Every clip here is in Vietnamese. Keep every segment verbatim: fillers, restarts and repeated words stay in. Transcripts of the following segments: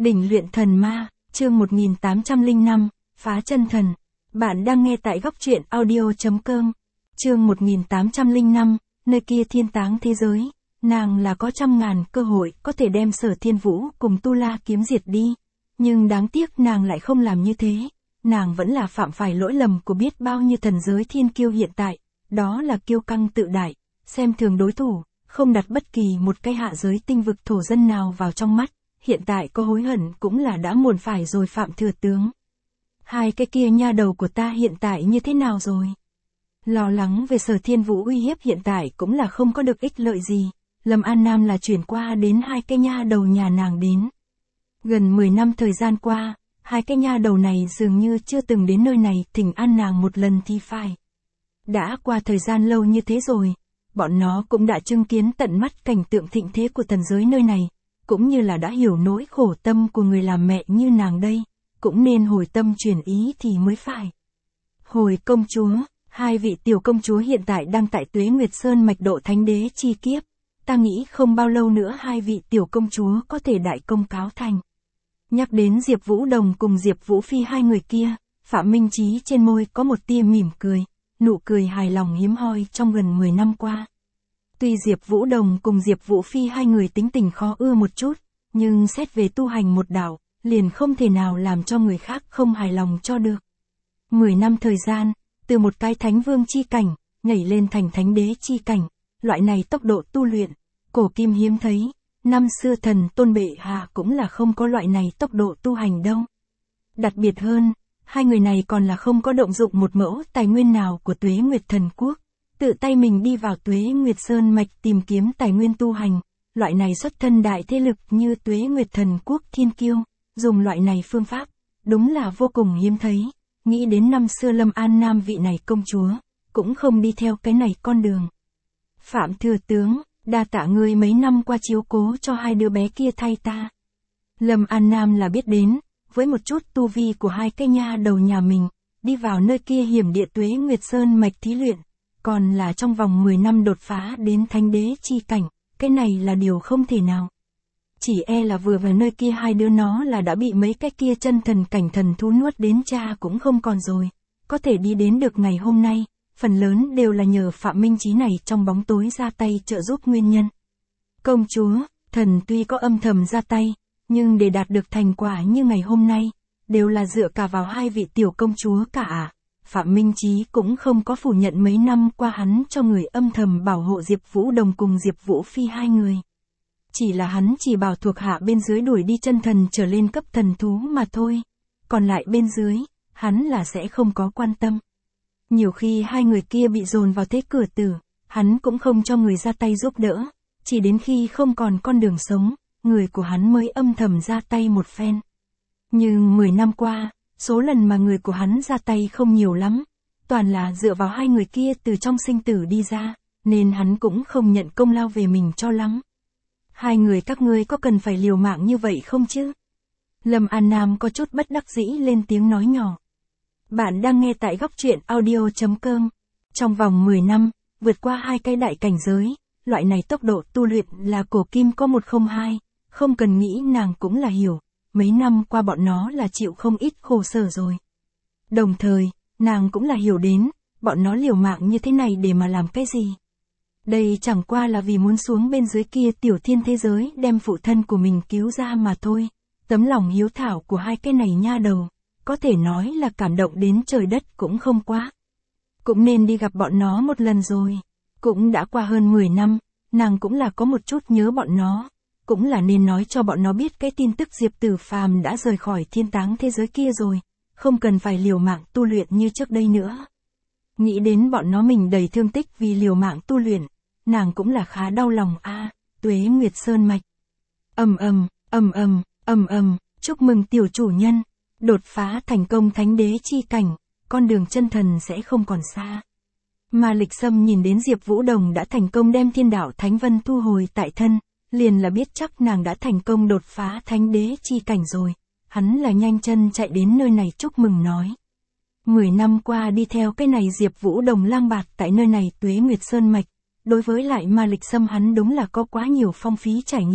Đỉnh luyện thần ma, chương một nghìn tám trăm lẻ năm, phá chân thần. Bạn đang nghe tại góc truyện audio.com. Chương một nghìn tám trăm lẻ năm, nơi kia thiên táng thế giới. Nàng là có trăm ngàn cơ hội có thể đem Sở Thiên Vũ cùng Tu La kiếm diệt đi. Nhưng đáng tiếc nàng lại không làm như thế. Nàng vẫn là phạm phải lỗi lầm của biết bao nhiêu thần giới thiên kiêu hiện tại. Đó là kiêu căng tự đại, xem thường đối thủ, không đặt bất kỳ một cái hạ giới tinh vực thổ dân nào vào trong mắt. Hiện tại có hối hận cũng là đã muộn phải rồi Phạm Thừa Tướng. Hai cái kia nha đầu của ta hiện tại như thế nào rồi? Lo lắng về Sở Thiên Vũ uy hiếp hiện tại cũng là không có được ích lợi gì. Lâm An Nam là chuyển qua đến hai cái nha đầu nhà nàng đến. Gần mười năm thời gian qua, hai cái nha đầu này dường như chưa từng đến nơi này thỉnh an nàng một lần thì phải. Đã qua thời gian lâu như thế rồi, bọn nó cũng đã chứng kiến tận mắt cảnh tượng thịnh thế của thần giới nơi này. Cũng như là đã hiểu nỗi khổ tâm của người làm mẹ như nàng đây, cũng nên hồi tâm chuyển ý thì mới phải. Hồi công chúa, hai vị tiểu công chúa hiện tại đang tại Tuế Nguyệt Sơn mạch độ thánh đế chi kiếp, ta nghĩ không bao lâu nữa hai vị tiểu công chúa có thể đại công cáo thành. Nhắc đến Diệp Vũ Đồng cùng Diệp Vũ Phi hai người kia, Phạm Minh Chí trên môi có một tia mỉm cười, nụ cười hài lòng hiếm hoi trong gần mười năm qua. Tuy Diệp Vũ Đồng cùng Diệp Vũ Phi hai người tính tình khó ưa một chút, nhưng xét về tu hành một đạo, liền không thể nào làm cho người khác không hài lòng cho được. Mười năm thời gian, từ một cái thánh vương chi cảnh, nhảy lên thành thánh đế chi cảnh, loại này tốc độ tu luyện, cổ kim hiếm thấy, năm xưa thần tôn bệ hạ cũng là không có loại này tốc độ tu hành đâu. Đặc biệt hơn, hai người này còn là không có động dụng một mẫu tài nguyên nào của Tuế Nguyệt Thần Quốc. Tự tay mình đi vào Tuế Nguyệt Sơn mạch tìm kiếm tài nguyên tu hành, loại này xuất thân đại thế lực như Tuế Nguyệt Thần Quốc thiên kiêu, dùng loại này phương pháp, đúng là vô cùng hiếm thấy. Nghĩ đến năm xưa Lâm An Nam vị này công chúa, cũng không đi theo cái này con đường. Phạm Thừa Tướng, đa tạ ngươi mấy năm qua chiếu cố cho hai đứa bé kia thay ta. Lâm An Nam là biết đến, với một chút tu vi của hai cái nha đầu nhà mình, đi vào nơi kia hiểm địa Tuế Nguyệt Sơn mạch thí luyện. Còn là trong vòng mười năm đột phá đến thánh đế chi cảnh, cái này là điều không thể nào. Chỉ e là vừa vào nơi kia hai đứa nó là đã bị mấy cái kia chân thần cảnh thần thú nuốt đến cha cũng không còn rồi. Có thể đi đến được ngày hôm nay, phần lớn đều là nhờ Phạm Minh Chí này trong bóng tối ra tay trợ giúp nguyên nhân. Công chúa, thần tuy có âm thầm ra tay, nhưng để đạt được thành quả như ngày hôm nay, đều là dựa cả vào hai vị tiểu công chúa cả à. Phạm Minh Chí cũng không có phủ nhận mấy năm qua hắn cho người âm thầm bảo hộ Diệp Vũ Đồng cùng Diệp Vũ Phi hai người. Chỉ là hắn chỉ bảo thuộc hạ bên dưới đuổi đi chân thần trở lên cấp thần thú mà thôi. Còn lại bên dưới, hắn là sẽ không có quan tâm. Nhiều khi hai người kia bị dồn vào thế cửa tử, hắn cũng không cho người ra tay giúp đỡ. Chỉ đến khi không còn con đường sống, người của hắn mới âm thầm ra tay một phen. Nhưng mười năm qua, số lần mà người của hắn ra tay không nhiều lắm, toàn là dựa vào hai người kia từ trong sinh tử đi ra, nên hắn cũng không nhận công lao về mình cho lắm. Hai người các ngươi có cần phải liều mạng như vậy không chứ? Lâm An Nam có chút bất đắc dĩ lên tiếng nói nhỏ. Bạn đang nghe tại góc truyện audio.com. Trong vòng mười năm, vượt qua hai cái đại cảnh giới, loại này tốc độ tu luyện là cổ kim có một không hai, không cần nghĩ nàng cũng là hiểu. Mấy năm qua bọn nó là chịu không ít khổ sở rồi. Đồng thời, nàng cũng là hiểu đến, bọn nó liều mạng như thế này để mà làm cái gì. Đây chẳng qua là vì muốn xuống bên dưới kia tiểu thiên thế giới đem phụ thân của mình cứu ra mà thôi. Tấm lòng hiếu thảo của hai cái này nha đầu, có thể nói là cảm động đến trời đất cũng không quá. Cũng nên đi gặp bọn nó một lần rồi. Cũng đã qua hơn mười năm, nàng cũng là có một chút nhớ bọn nó. Cũng là nên nói cho bọn nó biết cái tin tức Diệp Tử Phàm đã rời khỏi thiên táng thế giới kia rồi, không cần phải liều mạng tu luyện như trước đây nữa. Nghĩ đến bọn nó mình đầy thương tích vì liều mạng tu luyện, nàng cũng là khá đau lòng a. À, Tuế Nguyệt Sơn mạch. Ầm ầm, ầm ầm, ầm ầm, chúc mừng tiểu chủ nhân, đột phá thành công thánh đế chi cảnh, con đường chân thần sẽ không còn xa. Mà Lịch Sâm nhìn đến Diệp Vũ Đồng đã thành công đem Thiên Đạo Thánh Vân thu hồi tại thân, liền là biết chắc nàng đã thành công đột phá thánh đế chi cảnh rồi, hắn là nhanh chân chạy đến nơi này chúc mừng nói. Mười năm qua đi theo cái này Diệp Vũ Đồng lang bạt tại nơi này Tuế Nguyệt Sơn mạch, đối với lại Ma Lịch Sâm hắn đúng là có quá nhiều phong phí trải nghiệm,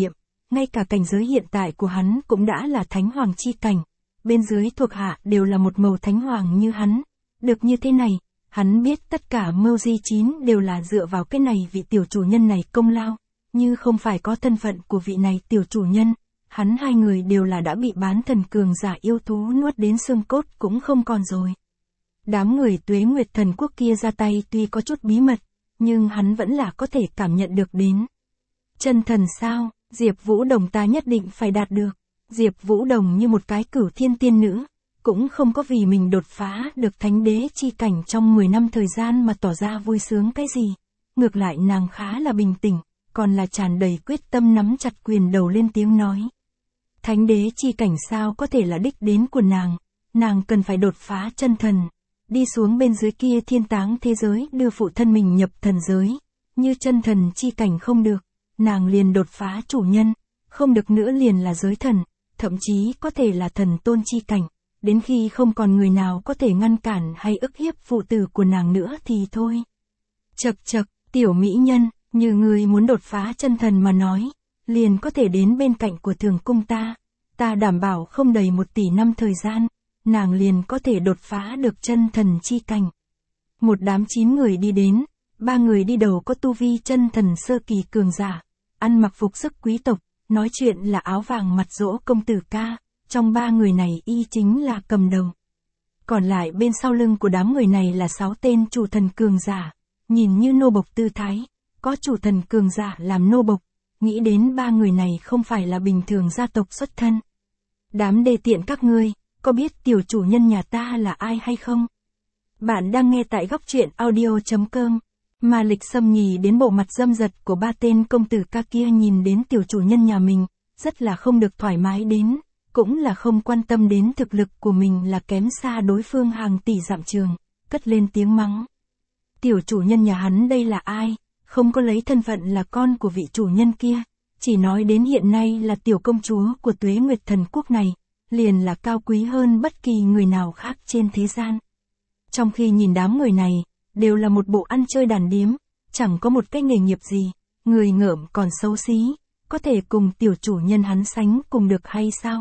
ngay cả cảnh giới hiện tại của hắn cũng đã là thánh hoàng chi cảnh, bên dưới thuộc hạ đều là một màu thánh hoàng như hắn. Được như thế này, hắn biết tất cả mưu di chín đều là dựa vào cái này vị tiểu chủ nhân này công lao, như không phải có thân phận của vị này tiểu chủ nhân, hắn hai người đều là đã bị bán thần cường giả yêu thú nuốt đến xương cốt cũng không còn rồi. Đám người Tuế Nguyệt Thần Quốc kia ra tay tuy có chút bí mật, nhưng hắn vẫn là có thể cảm nhận được đến. Chân thần sao, Diệp Vũ Đồng ta nhất định phải đạt được. Diệp Vũ Đồng như một cái cửu thiên tiên nữ, cũng không có vì mình đột phá được thánh đế chi cảnh trong mười năm thời gian mà tỏ ra vui sướng cái gì. Ngược lại nàng khá là bình tĩnh, còn là tràn đầy quyết tâm nắm chặt quyền đầu lên tiếng nói. Thánh đế chi cảnh sao có thể là đích đến của nàng, nàng cần phải đột phá chân thần, đi xuống bên dưới kia thiên táng thế giới đưa phụ thân mình nhập thần giới, như chân thần chi cảnh không được, nàng liền đột phá chủ nhân, không được nữa liền là giới thần, thậm chí có thể là thần tôn chi cảnh, đến khi không còn người nào có thể ngăn cản hay ức hiếp phụ tử của nàng nữa thì thôi. Chậc chậc, tiểu mỹ nhân, như người muốn đột phá chân thần mà nói, liền có thể đến bên cạnh của Thường Cung ta, ta đảm bảo không đầy một tỷ năm thời gian, nàng liền có thể đột phá được chân thần chi cảnh. Một đám chín người đi đến, ba người đi đầu có tu vi chân thần sơ kỳ cường giả, ăn mặc phục sức quý tộc, nói chuyện là áo vàng mặt dỗ công tử ca, trong ba người này y chính là cầm đầu. Còn lại bên sau lưng của đám người này là sáu tên chủ thần cường giả, nhìn như nô bộc tư thái, có chủ thần cường giả làm nô bộc, nghĩ đến ba người này không phải là bình thường gia tộc xuất thân. Đám đê tiện các ngươi, có biết tiểu chủ nhân nhà ta là ai hay không? Bạn đang nghe tại góc truyện audio chấm com. Mà Lịch Sâm nhì đến bộ mặt dâm dật của ba tên công tử ca kia nhìn đến tiểu chủ nhân nhà mình, rất là không được thoải mái đến, cũng là không quan tâm đến thực lực của mình là kém xa đối phương hàng tỷ dặm trường, cất lên tiếng mắng. Tiểu chủ nhân nhà hắn đây là ai, không có lấy thân phận là con của vị chủ nhân kia, chỉ nói đến hiện nay là tiểu công chúa của Tuế Nguyệt Thần Quốc này, liền là cao quý hơn bất kỳ người nào khác trên thế gian. Trong khi nhìn đám người này, đều là một bộ ăn chơi đàn điếm, chẳng có một cái nghề nghiệp gì, người ngợm còn xấu xí, có thể cùng tiểu chủ nhân hắn sánh cùng được hay sao?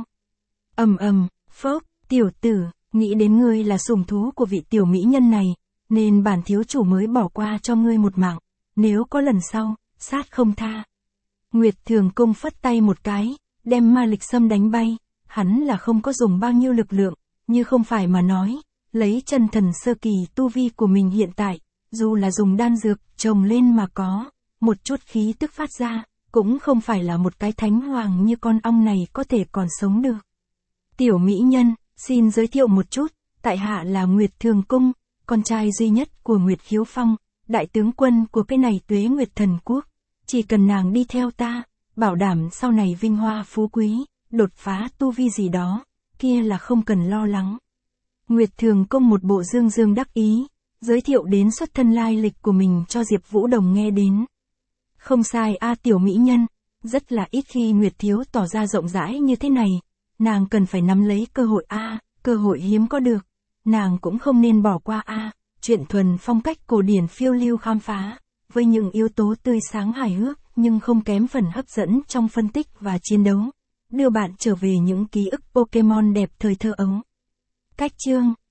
Ầm ầm, phốc, tiểu tử, nghĩ đến ngươi là sủng thú của vị tiểu mỹ nhân này, nên bản thiếu chủ mới bỏ qua cho ngươi một mạng, nếu có lần sau, sát không tha. Nguyệt Thường Cung phất tay một cái, đem Ma Lịch Sâm đánh bay, hắn là không có dùng bao nhiêu lực lượng, như không phải mà nói, lấy chân thần sơ kỳ tu vi của mình hiện tại, dù là dùng đan dược trồng lên mà có, một chút khí tức phát ra, cũng không phải là một cái thánh hoàng như con ong này có thể còn sống được. Tiểu mỹ nhân, xin giới thiệu một chút, tại hạ là Nguyệt Thường Cung, con trai duy nhất của Nguyệt Khiếu Phong, đại tướng quân của cái này Tuế Nguyệt Thần Quốc, chỉ cần nàng đi theo ta, bảo đảm sau này vinh hoa phú quý, đột phá tu vi gì đó, kia là không cần lo lắng. Nguyệt Thường Cung một bộ dương dương đắc ý, giới thiệu đến xuất thân lai lịch của mình cho Diệp Vũ Đồng nghe đến. Không sai a tiểu mỹ nhân, rất là ít khi Nguyệt Thiếu tỏ ra rộng rãi như thế này, nàng cần phải nắm lấy cơ hội a, cơ hội hiếm có được, nàng cũng không nên bỏ qua a, chuyện thuần phong cách cổ điển phiêu lưu khám phá, với những yếu tố tươi sáng hài hước nhưng không kém phần hấp dẫn trong phân tích và chiến đấu, đưa bạn trở về những ký ức Pokemon đẹp thời thơ ấu. Cách chương